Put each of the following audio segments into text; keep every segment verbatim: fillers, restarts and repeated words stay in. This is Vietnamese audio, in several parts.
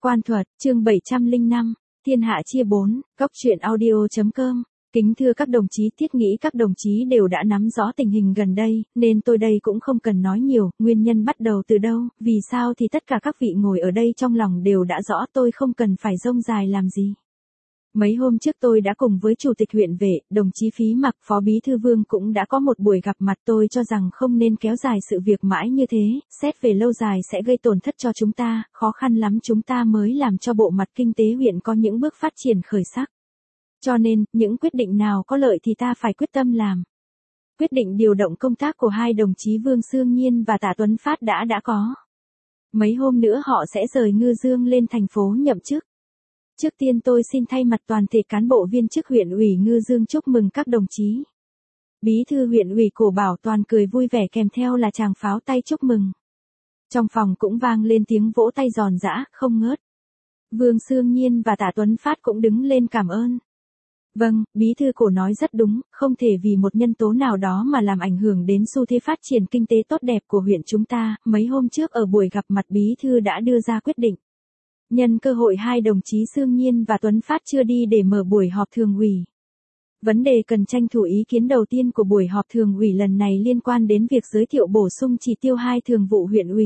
Quan thuật, chương bảy trăm lẻ năm, Thiên hạ chia bốn, góc truyện audio.com. Kính thưa các đồng chí, thiết nghĩ các đồng chí đều đã nắm rõ tình hình gần đây, nên tôi đây cũng không cần nói nhiều, nguyên nhân bắt đầu từ đâu, vì sao thì tất cả các vị ngồi ở đây trong lòng đều đã rõ, tôi không cần phải rông dài làm gì. Mấy hôm trước tôi đã cùng với Chủ tịch huyện Vệ, đồng chí Phí Mặc, Phó Bí thư Vương cũng đã có một buổi gặp mặt. Tôi cho rằng không nên kéo dài sự việc mãi như thế, xét về lâu dài sẽ gây tổn thất cho chúng ta, khó khăn lắm chúng ta mới làm cho bộ mặt kinh tế huyện có những bước phát triển khởi sắc. Cho nên, những quyết định nào có lợi thì ta phải quyết tâm làm. Quyết định điều động công tác của hai đồng chí Vương Sương Nhiên và Tạ Tuấn Phát đã đã có. Mấy hôm nữa họ sẽ rời Ngư Dương lên thành phố nhậm chức. Trước tiên tôi xin thay mặt toàn thể cán bộ viên chức huyện ủy Ngư Dương chúc mừng các đồng chí. Bí thư huyện ủy Cổ Bảo Toàn cười vui vẻ kèm theo là tràng pháo tay chúc mừng. Trong phòng cũng vang lên tiếng vỗ tay giòn giã, không ngớt. Vương Sương Nhiên và Tạ Tuấn Phát cũng đứng lên cảm ơn. Vâng, Bí thư Cổ nói rất đúng, không thể vì một nhân tố nào đó mà làm ảnh hưởng đến xu thế phát triển kinh tế tốt đẹp của huyện chúng ta. Mấy hôm trước ở buổi gặp mặt Bí thư đã đưa ra quyết định. Nhân cơ hội hai đồng chí Sương Nhiên và Tuấn Phát chưa đi để mở buổi họp thường ủy. Vấn đề cần tranh thủ ý kiến đầu tiên của buổi họp thường ủy lần này liên quan đến việc giới thiệu bổ sung chỉ tiêu hai thường vụ huyện ủy.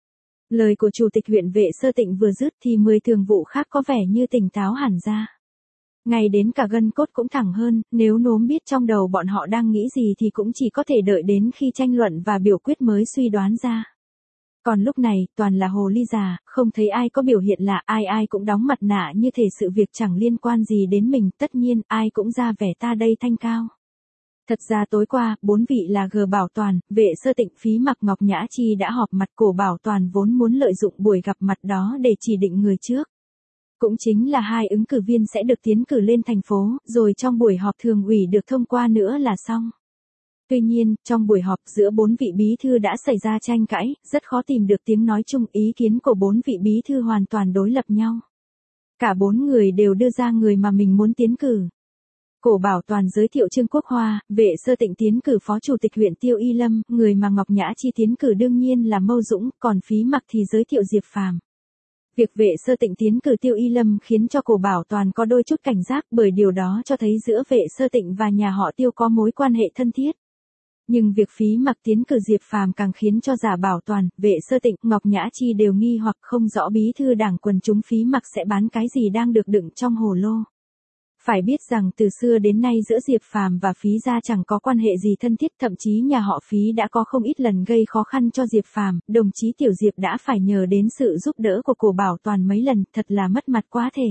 Lời của Chủ tịch huyện Vệ Sơ Tịnh vừa dứt thì mười thường vụ khác có vẻ như tỉnh táo hẳn ra. Ngay đến cả gân cốt cũng thẳng hơn, nếu nốm biết trong đầu bọn họ đang nghĩ gì thì cũng chỉ có thể đợi đến khi tranh luận và biểu quyết mới suy đoán ra. Còn lúc này, toàn là hồ ly già, không thấy ai có biểu hiện lạ, ai ai cũng đóng mặt nạ như thể sự việc chẳng liên quan gì đến mình, tất nhiên, ai cũng ra vẻ ta đây thanh cao. Thật ra tối qua, bốn vị là G Bảo Toàn, Vệ Sơ Tịnh, Phí Mặc, Ngọc Nhã Chi đã họp mặt. Cổ Bảo Toàn vốn muốn lợi dụng buổi gặp mặt đó để chỉ định người trước. Cũng chính là hai ứng cử viên sẽ được tiến cử lên thành phố, rồi trong buổi họp thường ủy được thông qua nữa là xong. Tuy nhiên, trong buổi họp giữa bốn vị bí thư đã xảy ra tranh cãi, rất khó tìm được tiếng nói chung, ý kiến của bốn vị bí thư hoàn toàn đối lập nhau. Cả bốn người đều đưa ra người mà mình muốn tiến cử. Cổ Bảo Toàn giới thiệu Trương Quốc Hoa, Vệ Sơ Tịnh tiến cử Phó Chủ tịch huyện Tiêu Y Lâm, người mà Ngọc Nhã Chi tiến cử đương nhiên là Mâu Dũng, còn Phí Mặc thì giới thiệu Diệp Phàm. Việc Vệ Sơ Tịnh tiến cử Tiêu Y Lâm khiến cho Cổ Bảo Toàn có đôi chút cảnh giác, bởi điều đó cho thấy giữa Vệ Sơ Tịnh và nhà họ Tiêu có mối quan hệ thân thiết. Nhưng việc Phí Mặc tiến cử Diệp Phàm càng khiến cho Giả Bảo Toàn, Vệ Sơ Tịnh, Ngọc Nhã Chi đều nghi hoặc không rõ bí thư đảng quần chúng Phí Mặc sẽ bán cái gì đang được đựng trong hồ lô. Phải biết rằng từ xưa đến nay giữa Diệp Phàm và Phí gia chẳng có quan hệ gì thân thiết, thậm chí nhà họ Phí đã có không ít lần gây khó khăn cho Diệp Phàm, đồng chí Tiểu Diệp đã phải nhờ đến sự giúp đỡ của Cổ Bảo Toàn mấy lần, thật là mất mặt quá thể.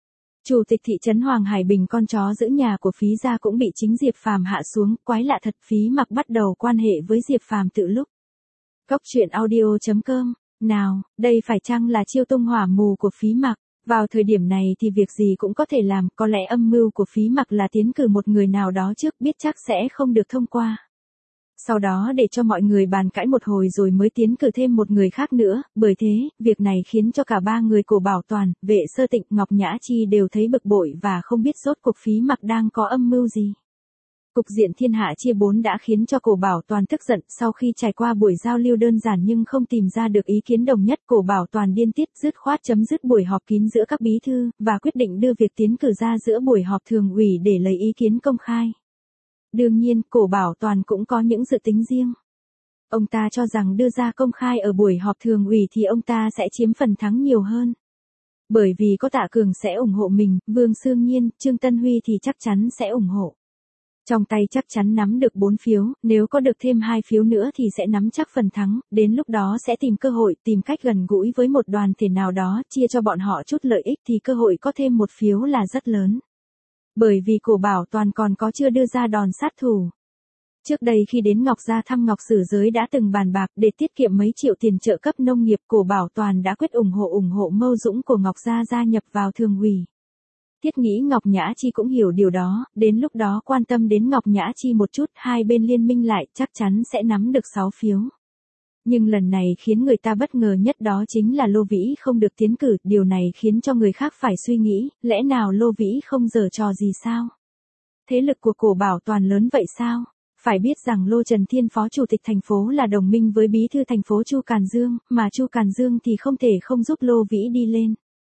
Chủ tịch thị trấn Hoàng Hải Bình, con chó giữ nhà của Phí gia cũng bị chính Diệp Phàm hạ xuống, quái lạ thật. Phí Mặc bắt đầu quan hệ với Diệp Phàm từ lúc. Góc truyện audio.com. Nào, đây phải chăng là chiêu tung hỏa mù của Phí Mặc? Vào thời điểm này thì việc gì cũng có thể làm, có lẽ âm mưu của Phí Mặc là tiến cử một người nào đó trước, biết chắc sẽ không được thông qua. Sau đó để cho mọi người bàn cãi một hồi rồi mới tiến cử thêm một người khác nữa, bởi thế, việc này khiến cho cả ba người Cổ Bảo Toàn, Vệ Sơ Tịnh, Ngọc Nhã Chi đều thấy bực bội và không biết rốt cuộc Phí Mặc đang có âm mưu gì. Cục diện thiên hạ chia bốn đã khiến cho Cổ Bảo Toàn tức giận, sau khi trải qua buổi giao lưu đơn giản nhưng không tìm ra được ý kiến đồng nhất, Cổ Bảo Toàn điên tiết dứt khoát chấm dứt buổi họp kín giữa các bí thư, và quyết định đưa việc tiến cử ra giữa buổi họp thường ủy để lấy ý kiến công khai. Đương nhiên, Cổ Bảo Toàn cũng có những dự tính riêng. Ông ta cho rằng đưa ra công khai ở buổi họp thường ủy thì ông ta sẽ chiếm phần thắng nhiều hơn. Bởi vì có Tạ Cường sẽ ủng hộ mình, Vương Sương Nhiên, Trương Tân Huy thì chắc chắn sẽ ủng hộ. Trong tay chắc chắn nắm được bốn phiếu, nếu có được thêm hai phiếu nữa thì sẽ nắm chắc phần thắng, đến lúc đó sẽ tìm cơ hội, tìm cách gần gũi với một đoàn thể nào đó, chia cho bọn họ chút lợi ích thì cơ hội có thêm một phiếu là rất lớn. Bởi vì Cổ Bảo Toàn còn có chưa đưa ra đòn sát thủ. Trước đây khi đến Ngọc Gia thăm Ngọc Sử Giới đã từng bàn bạc để tiết kiệm mấy triệu tiền trợ cấp nông nghiệp, Cổ Bảo Toàn đã quyết ủng hộ ủng hộ Mâu Dũng của Ngọc Gia gia nhập vào thường ủy. Thiết nghĩ Ngọc Nhã Chi cũng hiểu điều đó, đến lúc đó quan tâm đến Ngọc Nhã Chi một chút, hai bên liên minh lại chắc chắn sẽ nắm được sáu phiếu. Nhưng lần này khiến người ta bất ngờ nhất đó chính là Lô Vĩ không được tiến cử, điều này khiến cho người khác phải suy nghĩ, lẽ nào Lô Vĩ không giở trò gì sao? Thế lực của Cổ Bảo Toàn lớn vậy sao? Phải biết rằng Lô Trần Thiên Phó Chủ tịch thành phố là đồng minh với Bí thư thành phố Chu Càn Dương, mà Chu Càn Dương thì không thể không giúp Lô Vĩ đi lên.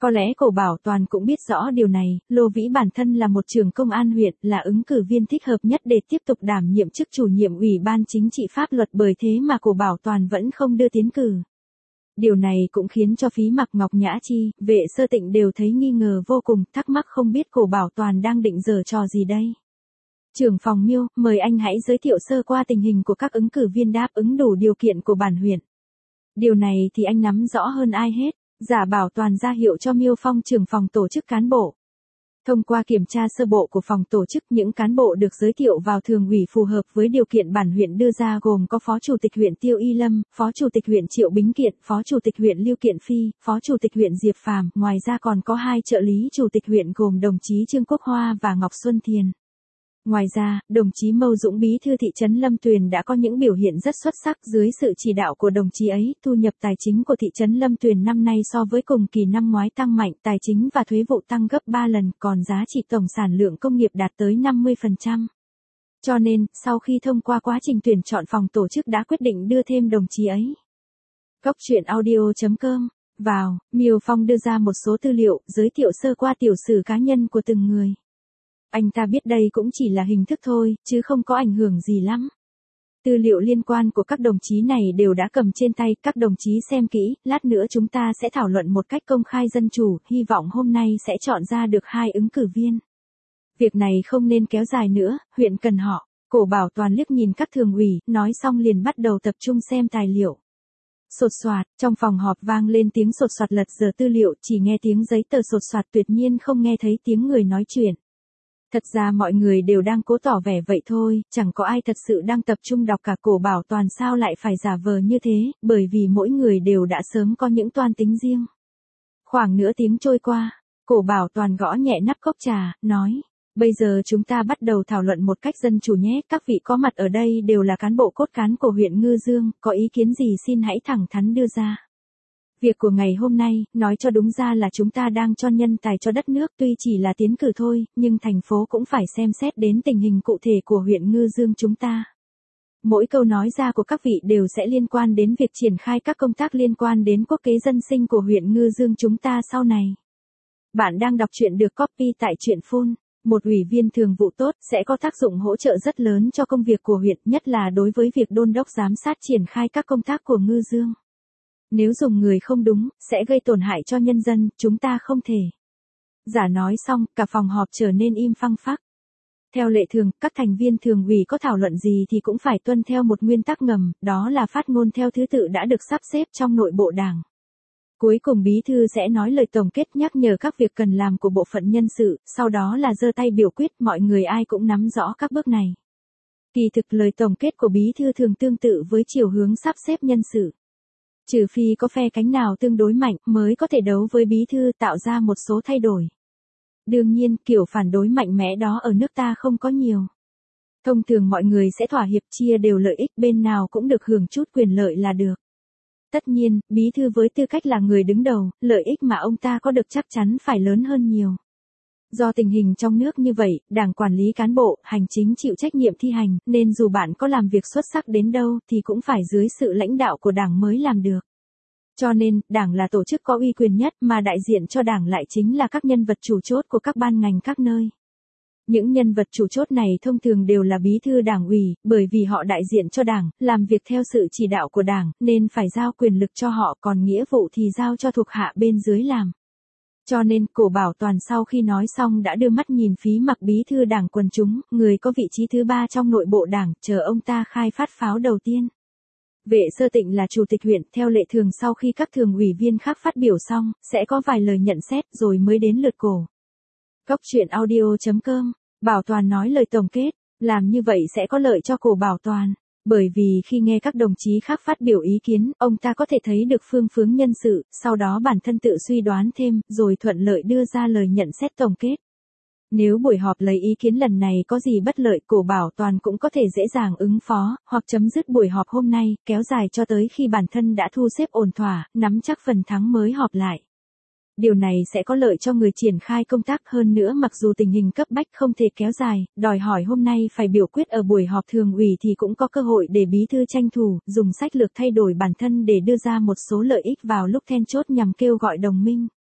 Có lẽ Cổ Bảo Toàn cũng biết rõ điều này, Lô Vĩ bản thân là một trưởng công an huyện, là ứng cử viên thích hợp nhất để tiếp tục đảm nhiệm chức chủ nhiệm Ủy ban Chính trị Pháp luật, bởi thế mà Cổ Bảo Toàn vẫn không đưa tiến cử. Điều này cũng khiến cho Phí Mặc, Ngọc Nhã Chi, Vệ Sơ Tịnh đều thấy nghi ngờ vô cùng, thắc mắc không biết Cổ Bảo Toàn đang định giở trò gì đây. Trưởng phòng Miêu, mời anh hãy giới thiệu sơ qua tình hình của các ứng cử viên đáp ứng đủ điều kiện của bản huyện. Điều này thì anh nắm rõ hơn ai hết. Giả Bảo Toàn ra hiệu cho Miêu Phong, trưởng phòng tổ chức cán bộ. Thông qua kiểm tra sơ bộ của phòng tổ chức, những cán bộ được giới thiệu vào thường ủy phù hợp với điều kiện bản huyện đưa ra gồm có Phó Chủ tịch huyện Tiêu Y Lâm, Phó Chủ tịch huyện Triệu Bính Kiện, Phó Chủ tịch huyện Lưu Kiện Phi, Phó Chủ tịch huyện Diệp Phàm, ngoài ra còn có hai trợ lý chủ tịch huyện gồm đồng chí Trương Quốc Hoa và Ngọc Xuân Thiền. Ngoài ra, đồng chí Mâu Dũng, bí thư thị trấn Lâm Tuyền đã có những biểu hiện rất xuất sắc. Dưới sự chỉ đạo của đồng chí ấy, thu nhập tài chính của thị trấn Lâm Tuyền năm nay so với cùng kỳ năm ngoái tăng mạnh, tài chính và thuế vụ tăng gấp ba lần, còn giá trị tổng sản lượng công nghiệp đạt tới năm mươi phần trăm. Cho nên, sau khi thông qua quá trình tuyển chọn, phòng tổ chức đã quyết định đưa thêm đồng chí ấy. Cốc truyện audio chấm com. Vào, Miêu Phong đưa ra một số tư liệu, giới thiệu sơ qua tiểu sử cá nhân của từng người. Anh ta biết đây cũng chỉ là hình thức thôi, chứ không có ảnh hưởng gì lắm. Tư liệu liên quan của các đồng chí này đều đã cầm trên tay, các đồng chí xem kỹ, lát nữa chúng ta sẽ thảo luận một cách công khai dân chủ, hy vọng hôm nay sẽ chọn ra được hai ứng cử viên. Việc này không nên kéo dài nữa, huyện cần họ. Cổ Bảo Toàn liếc nhìn các thường ủy, nói xong liền bắt đầu tập trung xem tài liệu. Sột soạt, trong phòng họp vang lên tiếng sột soạt lật dở tư liệu, chỉ nghe tiếng giấy tờ sột soạt, tuyệt nhiên không nghe thấy tiếng người nói chuyện. Thật ra mọi người đều đang cố tỏ vẻ vậy thôi, chẳng có ai thật sự đang tập trung đọc cả. Cổ Bảo Toàn sao lại phải giả vờ như thế, bởi vì mỗi người đều đã sớm có những toan tính riêng. Khoảng nửa tiếng trôi qua, Cổ Bảo Toàn gõ nhẹ nắp cốc trà, nói, bây giờ chúng ta bắt đầu thảo luận một cách dân chủ nhé, các vị có mặt ở đây đều là cán bộ cốt cán của huyện Ngư Dương, có ý kiến gì xin hãy thẳng thắn đưa ra. Việc của ngày hôm nay, nói cho đúng ra là chúng ta đang cho nhân tài cho đất nước, tuy chỉ là tiến cử thôi, nhưng thành phố cũng phải xem xét đến tình hình cụ thể của huyện Ngư Dương chúng ta. Mỗi câu nói ra của các vị đều sẽ liên quan đến việc triển khai các công tác liên quan đến quốc kế dân sinh của huyện Ngư Dương chúng ta sau này. Bạn đang đọc truyện được copy tại Truyện Phone. Một ủy viên thường vụ tốt sẽ có tác dụng hỗ trợ rất lớn cho công việc của huyện, nhất là đối với việc đôn đốc giám sát triển khai các công tác của Ngư Dương. Nếu dùng người không đúng, sẽ gây tổn hại cho nhân dân, chúng ta không thể. Giả nói xong, cả phòng họp trở nên im phăng phắc. Theo lệ thường, các thành viên thường ủy có thảo luận gì thì cũng phải tuân theo một nguyên tắc ngầm, đó là phát ngôn theo thứ tự đã được sắp xếp trong nội bộ đảng. Cuối cùng bí thư sẽ nói lời tổng kết nhắc nhở các việc cần làm của bộ phận nhân sự, sau đó là giơ tay biểu quyết, mọi người ai cũng nắm rõ các bước này. Kỳ thực lời tổng kết của bí thư thường tương tự với chiều hướng sắp xếp nhân sự. Trừ phi có phe cánh nào tương đối mạnh mới có thể đấu với bí thư tạo ra một số thay đổi. Đương nhiên, kiểu phản đối mạnh mẽ đó ở nước ta không có nhiều. Thông thường mọi người sẽ thỏa hiệp chia đều lợi ích, bên nào cũng được hưởng chút quyền lợi là được. Tất nhiên, bí thư với tư cách là người đứng đầu, lợi ích mà ông ta có được chắc chắn phải lớn hơn nhiều. Do tình hình trong nước như vậy, đảng quản lý cán bộ, hành chính chịu trách nhiệm thi hành, nên dù bạn có làm việc xuất sắc đến đâu thì cũng phải dưới sự lãnh đạo của đảng mới làm được. Cho nên, đảng là tổ chức có uy quyền nhất mà đại diện cho đảng lại chính là các nhân vật chủ chốt của các ban ngành các nơi. Những nhân vật chủ chốt này thông thường đều là bí thư đảng ủy, bởi vì họ đại diện cho đảng, làm việc theo sự chỉ đạo của đảng, nên phải giao quyền lực cho họ, còn nghĩa vụ thì giao cho thuộc hạ bên dưới làm. Cho nên, Cổ Bảo Toàn sau khi nói xong đã đưa mắt nhìn Phí Mặc, bí thư đảng quần chúng, người có vị trí thứ ba trong nội bộ đảng, chờ ông ta khai phát pháo đầu tiên. Vệ Sơ Tịnh là chủ tịch huyện, theo lệ thường sau khi các thường ủy viên khác phát biểu xong, sẽ có vài lời nhận xét rồi mới đến lượt Cổ. Cốc truyện audio chấm com. Bảo Toàn nói lời tổng kết, làm như vậy sẽ có lợi cho Cổ Bảo Toàn. Bởi vì khi nghe các đồng chí khác phát biểu ý kiến, ông ta có thể thấy được phương hướng nhân sự, sau đó bản thân tự suy đoán thêm, rồi thuận lợi đưa ra lời nhận xét tổng kết. Nếu buổi họp lấy ý kiến lần này có gì bất lợi, Cổ Bảo Toàn cũng có thể dễ dàng ứng phó, hoặc chấm dứt buổi họp hôm nay, kéo dài cho tới khi bản thân đã thu xếp ổn thỏa, nắm chắc phần thắng mới họp lại. Điều này sẽ có lợi cho người triển khai công tác hơn nữa, mặc dù tình hình cấp bách không thể kéo dài, đòi hỏi hôm nay phải biểu quyết ở buổi họp thường ủy thì cũng có cơ hội để bí thư tranh thủ, dùng sách lược thay đổi bản thân để đưa ra một số lợi ích vào lúc then chốt nhằm kêu gọi đồng minh.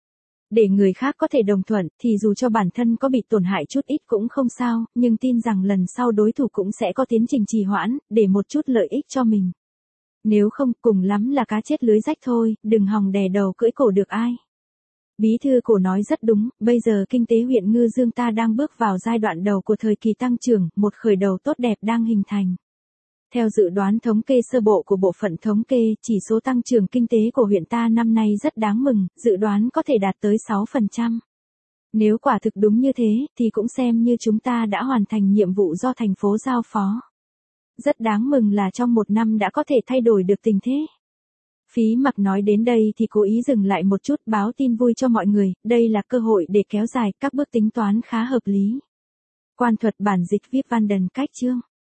Để người khác có thể đồng thuận thì dù cho bản thân có bị tổn hại chút ít cũng không sao, nhưng tin rằng lần sau đối thủ cũng sẽ có tiến trình trì hoãn, để một chút lợi ích cho mình. Nếu không, cùng lắm là cá chết lưới rách thôi, đừng hòng đè đầu cưỡi cổ được ai. Bí thư Cổ nói rất đúng, bây giờ kinh tế huyện Ngư Dương ta đang bước vào giai đoạn đầu của thời kỳ tăng trưởng, một khởi đầu tốt đẹp đang hình thành. Theo dự đoán thống kê sơ bộ của bộ phận thống kê, chỉ số tăng trưởng kinh tế của huyện ta năm nay rất đáng mừng, dự đoán có thể đạt tới sáu phần trăm. Nếu quả thực đúng như thế, thì cũng xem như chúng ta đã hoàn thành nhiệm vụ do thành phố giao phó. Rất đáng mừng là trong một năm đã có thể thay đổi được tình thế. Phí Mặc nói đến đây thì cố ý dừng lại một chút, báo tin vui cho mọi người, đây là cơ hội để kéo dài các bước tính toán khá hợp lý. Quan thuật bản dịch Vip Van Den Cách chương